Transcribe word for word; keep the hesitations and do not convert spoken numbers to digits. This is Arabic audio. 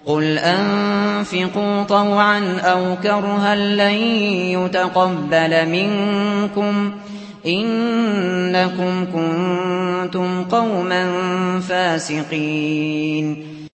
قُلْ أَنفِقُوا طَوْعًا أَوْ كَرْهًا لَّن يُتَقَبَّلَ مِنكُمْ إِنَّكُمْ كُنتُمْ قَوْمًا فَاسِقِينَ